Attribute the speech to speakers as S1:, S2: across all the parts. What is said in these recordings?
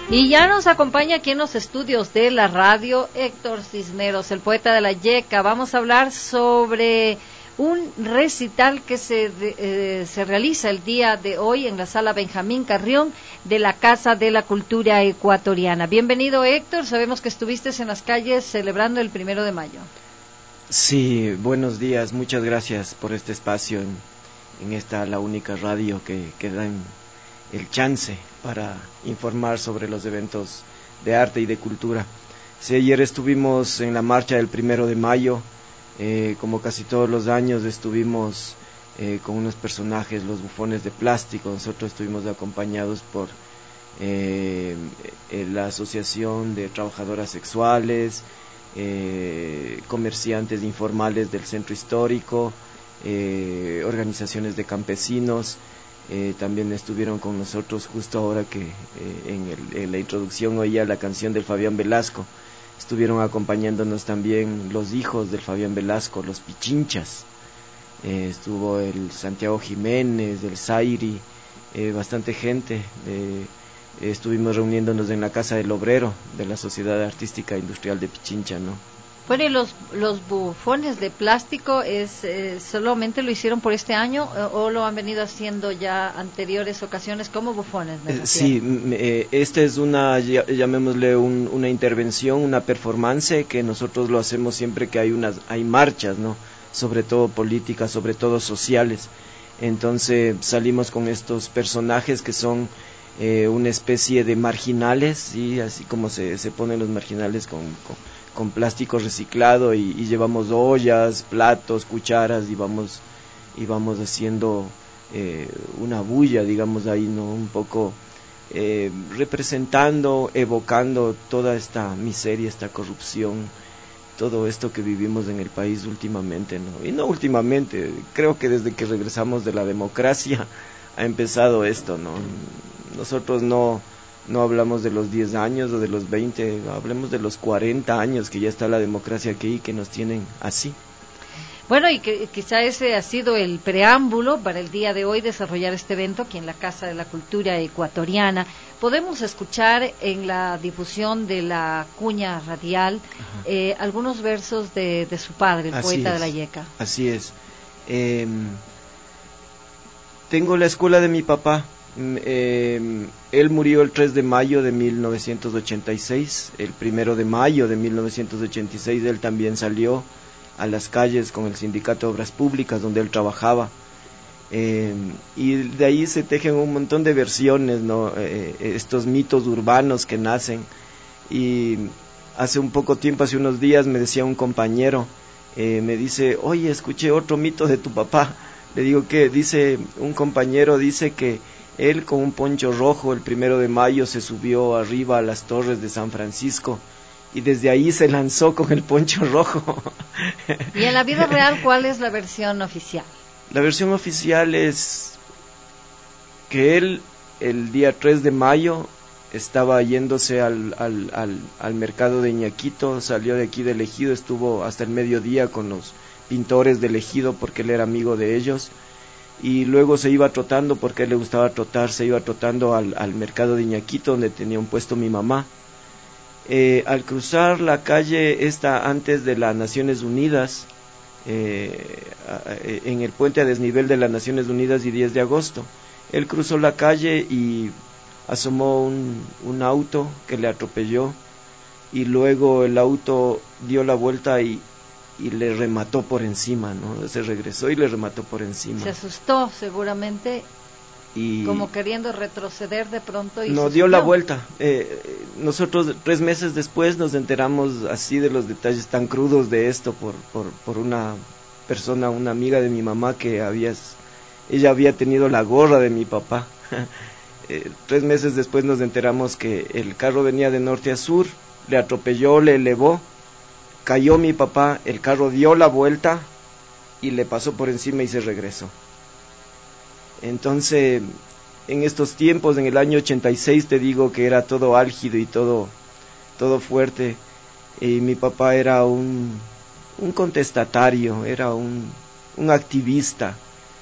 S1: Y ya nos acompaña aquí en los estudios de la radio Héctor Cisneros, el poeta de la Yeca. Vamos a hablar sobre un recital que se realiza el día de hoy en la sala Benjamín Carrión de la Casa de la Cultura Ecuatoriana. Bienvenido, Héctor. Sabemos que estuviste en las calles celebrando el 1 de mayo.
S2: Sí, buenos días. Muchas gracias por este espacio en esta la única radio que da el chance para informar sobre los eventos de arte y de cultura. Sí, ayer estuvimos en la marcha del 1 de mayo, como casi todos los años estuvimos con unos personajes, los bufones de plástico. Nosotros estuvimos acompañados por la Asociación de Trabajadoras Sexuales, comerciantes informales del centro histórico, organizaciones de campesinos. También estuvieron con nosotros justo ahora que en la introducción oía la canción del Fabián Velasco. Estuvieron acompañándonos también los hijos del Fabián Velasco, los Pichinchas. Estuvo el Santiago Jiménez, el Zairi, bastante gente. Estuvimos reuniéndonos en la Casa del Obrero de la Sociedad Artística Industrial de Pichincha, ¿no?
S1: Bueno, y los bufones de plástico solamente lo hicieron por este año o lo han venido haciendo ya anteriores ocasiones como bufones.
S2: Sí, esta es llamémosle una intervención, una performance que nosotros lo hacemos siempre que hay marchas, ¿no? Sobre todo políticas, sobre todo sociales. Entonces salimos con estos personajes que son una especie de marginales, ¿sí? Así como se ponen los marginales con plástico reciclado y llevamos ollas, platos, cucharas y vamos haciendo una bulla, digamos ahí, ¿no? Un poco representando, evocando toda esta miseria, esta corrupción, todo esto que vivimos en el país últimamente, ¿no? Y no últimamente, creo que desde que regresamos de la democracia ha empezado esto, ¿no? Nosotros no hablamos de los 10 años o de los 20, hablemos de los 40 años que ya está la democracia aquí y que nos tienen así.
S1: Bueno, y que quizá ese ha sido el preámbulo para el día de hoy desarrollar este evento aquí en la Casa de la Cultura Ecuatoriana. Podemos escuchar en la difusión de la cuña radial algunos versos de su padre, el poeta de la Yeca.
S2: Así es. Tengo la escuela de mi papá. Él murió el 3 de mayo de 1986. El 1 de mayo de 1986 él también salió a las calles con el Sindicato de Obras Públicas donde él trabajaba, y de ahí se tejen un montón de versiones, ¿no? Estos mitos urbanos que nacen. Y hace un poco tiempo, hace unos días, me decía un compañero, me dice: oye, escuché otro mito de tu papá. Le digo que dice un compañero, dice que él con un poncho rojo el 1 de mayo se subió arriba a las torres de San Francisco y desde ahí se lanzó con el poncho rojo.
S1: ¿Y en la vida real cuál es la versión oficial?
S2: La versión oficial es que él el día 3 de mayo estaba yéndose al mercado de Iñaquito, salió de aquí del Ejido, estuvo hasta el mediodía con los pintores del Ejido porque él era amigo de ellos. Y luego se iba trotando, porque a él le gustaba trotar, se iba trotando al mercado de Iñaquito, donde tenía un puesto mi mamá. Al cruzar la calle esta antes de las Naciones Unidas, en el puente a desnivel de las Naciones Unidas y 10 de agosto, él cruzó la calle y asomó un auto que le atropelló, y luego el auto dio la vuelta y le remató por encima, ¿no? Se regresó y le remató por encima.
S1: Se asustó seguramente, como queriendo retroceder de pronto y
S2: no dio la vuelta. Nosotros 3 meses después nos enteramos así de los detalles tan crudos de esto por una persona, una amiga de mi mamá que ella había tenido la gorra de mi papá. 3 meses después nos enteramos que el carro venía de norte a sur, le atropelló, le elevó, cayó mi papá, el carro dio la vuelta y le pasó por encima y se regresó. Entonces, en estos tiempos, en el año 86, te digo que era todo álgido y todo fuerte. Y mi papá era un contestatario, era un activista.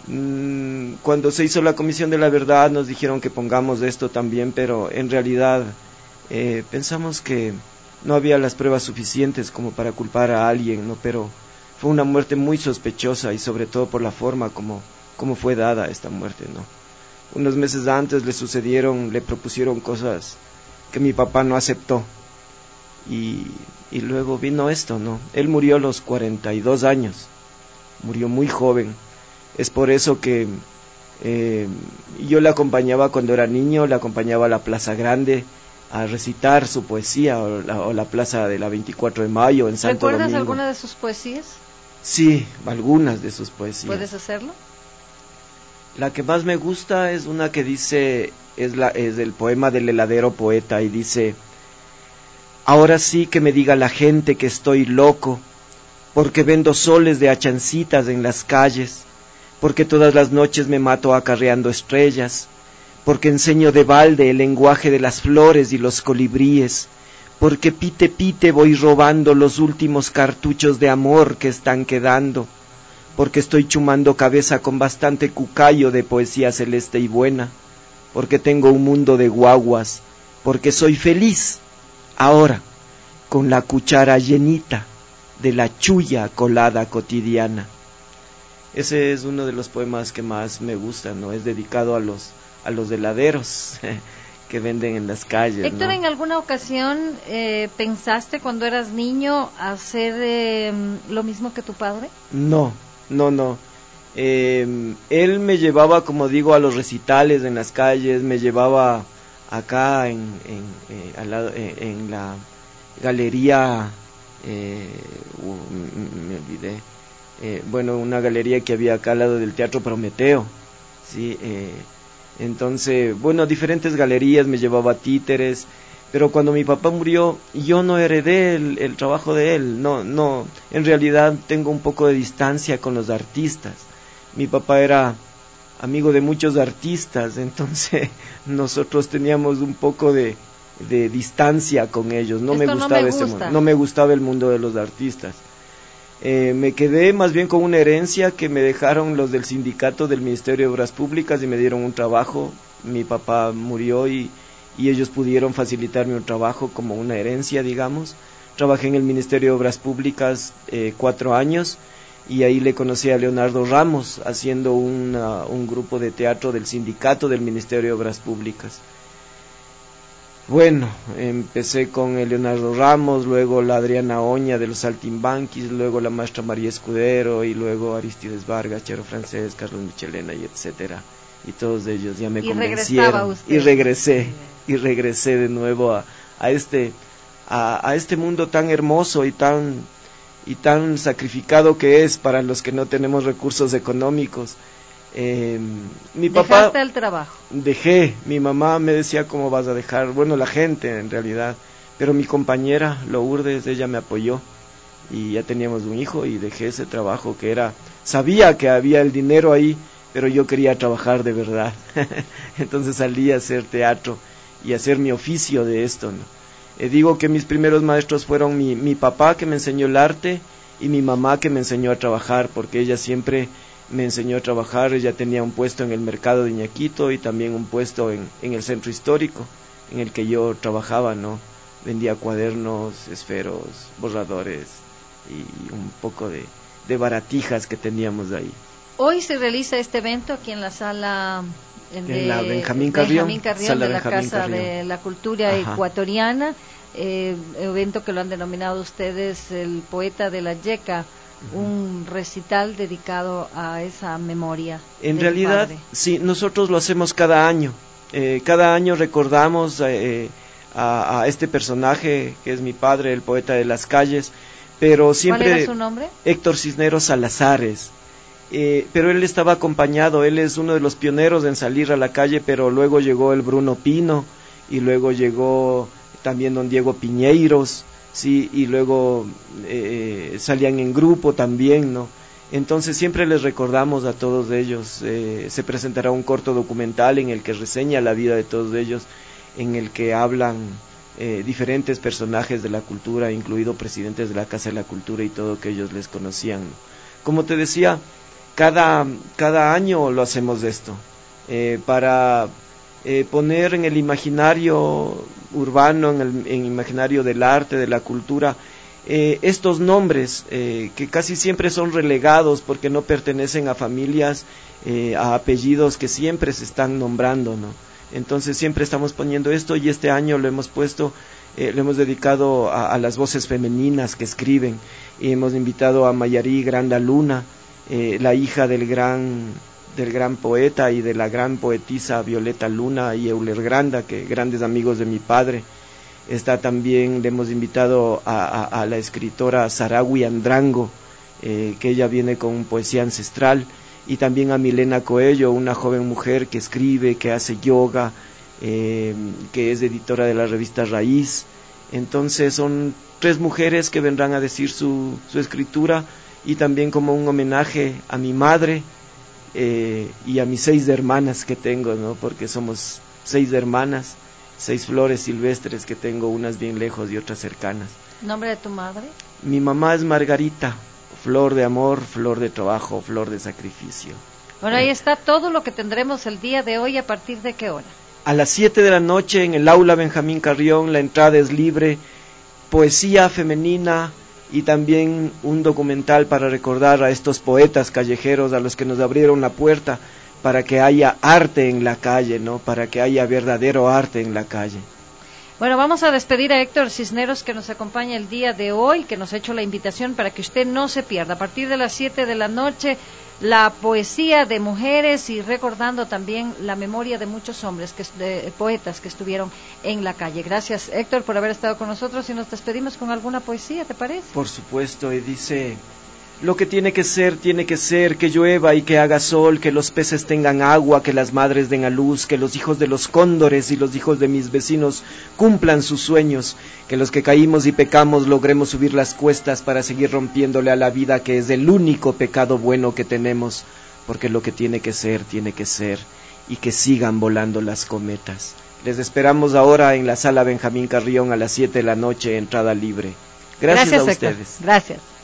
S2: Cuando se hizo la Comisión de la Verdad nos dijeron que pongamos esto también, pero en realidad pensamos que no había las pruebas suficientes como para culpar a alguien, ¿no? Pero fue una muerte muy sospechosa y sobre todo por la forma como fue dada esta muerte, ¿no? Unos meses antes le propusieron cosas que mi papá no aceptó y luego vino esto, ¿no? Él murió a los 42 años, murió muy joven. Es por eso que yo le acompañaba cuando era niño, le acompañaba a la Plaza Grande a recitar su poesía, o la Plaza de la 24 de Mayo en Santo Domingo.
S1: ¿Recuerdas alguna de sus poesías?
S2: Sí, algunas de sus poesías.
S1: ¿Puedes hacerlo?
S2: La que más me gusta es una que dice, es el poema del heladero poeta, y dice: ahora sí que me diga la gente que estoy loco, porque vendo soles de achancitas en las calles, porque todas las noches me mato acarreando estrellas, porque enseño de balde el lenguaje de las flores y los colibríes, porque pite pite voy robando los últimos cartuchos de amor que están quedando, porque estoy chumando cabeza con bastante cucayo de poesía celeste y buena, porque tengo un mundo de guaguas, porque soy feliz ahora con la cuchara llenita de la chulla colada cotidiana. Ese es uno de los poemas que más me gustan, ¿no? Es dedicado a los heladeros que venden en las calles,
S1: Héctor,
S2: ¿no?
S1: ¿en alguna ocasión pensaste cuando eras niño hacer lo mismo que tu padre?
S2: No. Él me llevaba, como digo, a los recitales en las calles, me llevaba acá en la galería, me olvidé, bueno, una galería que había acá al lado del Teatro Prometeo, sí, entonces, bueno, diferentes galerías, me llevaba a títeres, pero cuando mi papá murió, yo no heredé el trabajo de él, no, en realidad tengo un poco de distancia con los artistas. Mi papá era amigo de muchos artistas, entonces nosotros teníamos un poco de distancia con ellos, no me gustaba ese mundo, no me gustaba el mundo de los artistas. Me quedé más bien con una herencia que me dejaron los del sindicato del Ministerio de Obras Públicas y me dieron un trabajo. Mi papá murió y ellos pudieron facilitarme un trabajo como una herencia, digamos. Trabajé en el Ministerio de Obras Públicas 4 años y ahí le conocí a Leonardo Ramos haciendo un grupo de teatro del sindicato del Ministerio de Obras Públicas. Bueno, empecé con el Leonardo Ramos, luego la Adriana Oña de los Saltimbanquis, luego la maestra María Escudero y luego Aristides Vargas, Chero Francés, Carlos Michelena y etcétera. Y todos ellos ya me convencieron y regresé de nuevo a este mundo tan hermoso y tan sacrificado que es para los que no tenemos recursos económicos. Mi papá,
S1: ¿dejaste el trabajo?
S2: Dejé, mi mamá me decía cómo vas a dejar, bueno, la gente en realidad, pero mi compañera Lourdes, ella me apoyó y ya teníamos un hijo y dejé ese trabajo que sabía que había el dinero ahí, pero yo quería trabajar de verdad. Entonces salí a hacer teatro y a hacer mi oficio de esto, ¿no? Digo que mis primeros maestros fueron mi papá, que me enseñó el arte, y mi mamá, que me enseñó a trabajar, porque ella siempre me enseñó a trabajar. Ella tenía un puesto en el mercado de Iñaquito y también un puesto en el centro histórico en el que yo trabajaba, ¿no? Vendía cuadernos, esferos, borradores y un poco de baratijas que teníamos ahí.
S1: Hoy se realiza este evento aquí en la sala
S2: en la Benjamín Carrión
S1: de la Casa de la Cultura Ecuatoriana, evento que lo han denominado ustedes el Poeta de la Yeca, un recital dedicado a esa memoria.
S2: En realidad, sí, nosotros lo hacemos cada año. Cada año recordamos a este personaje que es mi padre, el poeta de las calles, pero siempre...
S1: ¿Cuál era su nombre?
S2: Héctor Cisneros Salazares. Pero él estaba acompañado, él es uno de los pioneros en salir a la calle, pero luego llegó el Bruno Pino, y luego llegó también don Diego Piñeiros, sí, y luego salían en grupo también, ¿no? Entonces siempre les recordamos a todos ellos. Se presentará un corto documental en el que reseña la vida de todos ellos, en el que hablan diferentes personajes de la cultura, incluido presidentes de la Casa de la Cultura y todo, que ellos les conocían, ¿no? Como te decía, cada año lo hacemos esto, para poner en el imaginario urbano, en el imaginario del arte, de la cultura, estos nombres que casi siempre son relegados porque no pertenecen a familias, a apellidos que siempre se están nombrando, ¿no? Entonces siempre estamos poniendo esto, y este año lo hemos puesto, lo hemos dedicado a las voces femeninas que escriben, y hemos invitado a Mayarí Granda Luna, la hija del gran poeta y de la gran poetisa Violeta Luna y Euler Granda, que grandes amigos de mi padre. Está también, le hemos invitado a la escritora Sarawi Andrango, que ella viene con poesía ancestral, y también a Milena Coello, una joven mujer que escribe, que hace yoga, que es editora de la revista Raíz. Entonces son 3 mujeres que vendrán a decir su escritura, y también como un homenaje a mi madre, y a mis 6 hermanas que tengo, ¿no? Porque somos 6 hermanas, 6 flores silvestres que tengo, unas bien lejos y otras cercanas.
S1: ¿Nombre de tu madre?
S2: Mi mamá es Margarita, flor de amor, flor de trabajo, flor de sacrificio.
S1: Bueno, ahí está todo lo que tendremos el día de hoy. ¿A partir de qué hora?
S2: A las 7 de la noche en el aula Benjamín Carrión, la entrada es libre, poesía femenina, y también un documental para recordar a estos poetas callejeros a los que nos abrieron la puerta para que haya arte en la calle, ¿no? Para que haya verdadero arte en la calle.
S1: Bueno, vamos a despedir a Héctor Cisneros, que nos acompaña el día de hoy, que nos ha hecho la invitación para que usted no se pierda. A partir de las 7 de la noche, la poesía de mujeres, y recordando también la memoria de muchos hombres, poetas que estuvieron en la calle. Gracias, Héctor, por haber estado con nosotros, y nos despedimos con alguna poesía, ¿te parece?
S2: Por supuesto, y dice: lo que tiene que ser, que llueva y que haga sol, que los peces tengan agua, que las madres den a luz, que los hijos de los cóndores y los hijos de mis vecinos cumplan sus sueños, que los que caímos y pecamos logremos subir las cuestas para seguir rompiéndole a la vida, que es el único pecado bueno que tenemos, porque lo que tiene que ser, y que sigan volando las cometas. Les esperamos ahora en la sala Benjamín Carrión a las 7 de la noche, entrada libre. Gracias a ustedes.
S1: Héctor. Gracias.